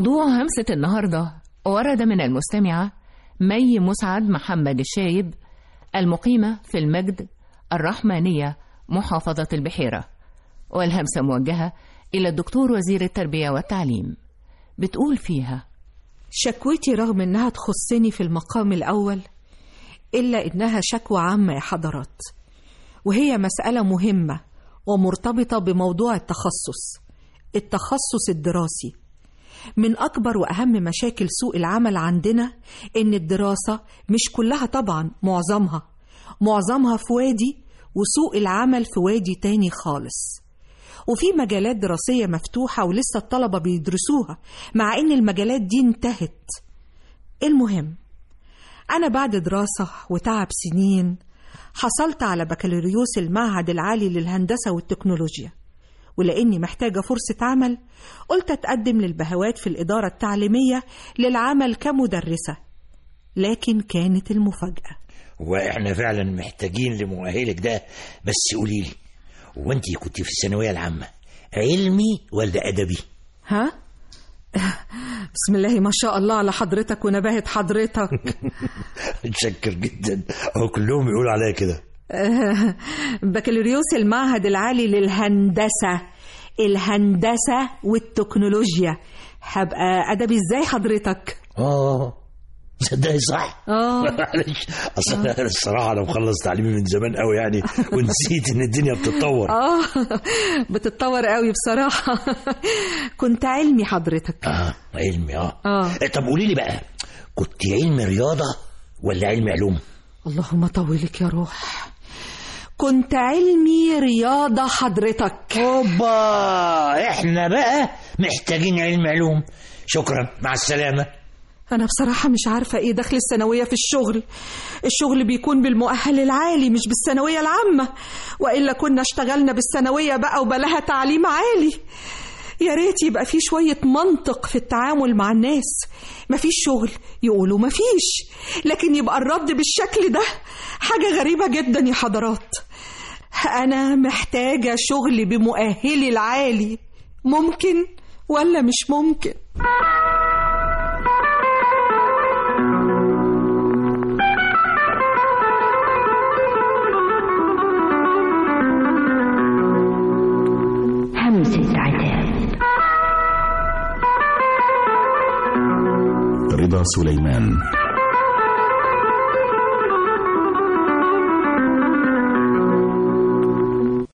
موضوع همسة النهاردة ورد من المستمعة مي مسعد محمد الشايب المقيمة في المجد الرحمانية محافظة البحيرة، والهمسة موجهة إلى الدكتور وزير التربية والتعليم. بتقول فيها: شكوتي رغم إنها تخصني في المقام الأول إلا إنها شكوى عامة يا حضرات، وهي مسألة مهمة ومرتبطة بموضوع التخصص الدراسي. من أكبر وأهم مشاكل سوق العمل عندنا إن الدراسة مش كلها طبعا، معظمها في وادي، وسوق العمل في وادي تاني خالص. وفي مجالات دراسية مفتوحة ولسه الطلبة بيدرسوها مع إن المجالات دي انتهت. المهم، أنا بعد دراسة وتعب سنين حصلت على بكالوريوس المعهد العالي للهندسة والتكنولوجيا، ولأني محتاجة فرصة عمل قلت أتقدم للبهوات في الإدارة التعليمية للعمل كمدرسة. لكن كانت المفاجأة، وإحنا فعلا محتاجين لمؤهلك ده. بس قوليلي، وانتي كنت في الثانوية العامة علمي ولا أدبي؟ ها؟ بسم الله ما شاء الله على حضرتك ونباهة حضرتك. متشكر جدا، هو كلهم يقول عليا كده. بكالوريوس المعهد العالي الهندسة والتكنولوجيا. هبقى أدبي ازاي حضرتك؟ صدقني صح. معلش، اصل انا الصراحه انا مخلص تعليمي من زمان قوي يعني، ونسيت ان الدنيا بتتطور. بتتطور قوي بصراحه. كنت علمي حضرتك. علمي. طب قولي لي بقى، كنت علمي رياضه ولا علمي علوم؟ اللهم طولك يا روح، كنت علمي رياضه حضرتك. اوبا، احنا بقى محتاجين علمي علوم. شكرا، مع السلامه. أنا بصراحة مش عارفة إيه دخل الثانوية في الشغل بيكون بالمؤهل العالي مش بالثانوية العامة، وإلا كنا اشتغلنا بالثانوية بقى وبلاها تعليم عالي. يا ريت يبقى في شوية منطق في التعامل مع الناس. مفيش شغل يقولوا مفيش، لكن يبقى الرد بالشكل ده حاجة غريبة جدا يا حضرات. أنا محتاجة شغل بمؤهلي العالي، ممكن ولا مش ممكن؟ همسة عتاب. رضا سليمان.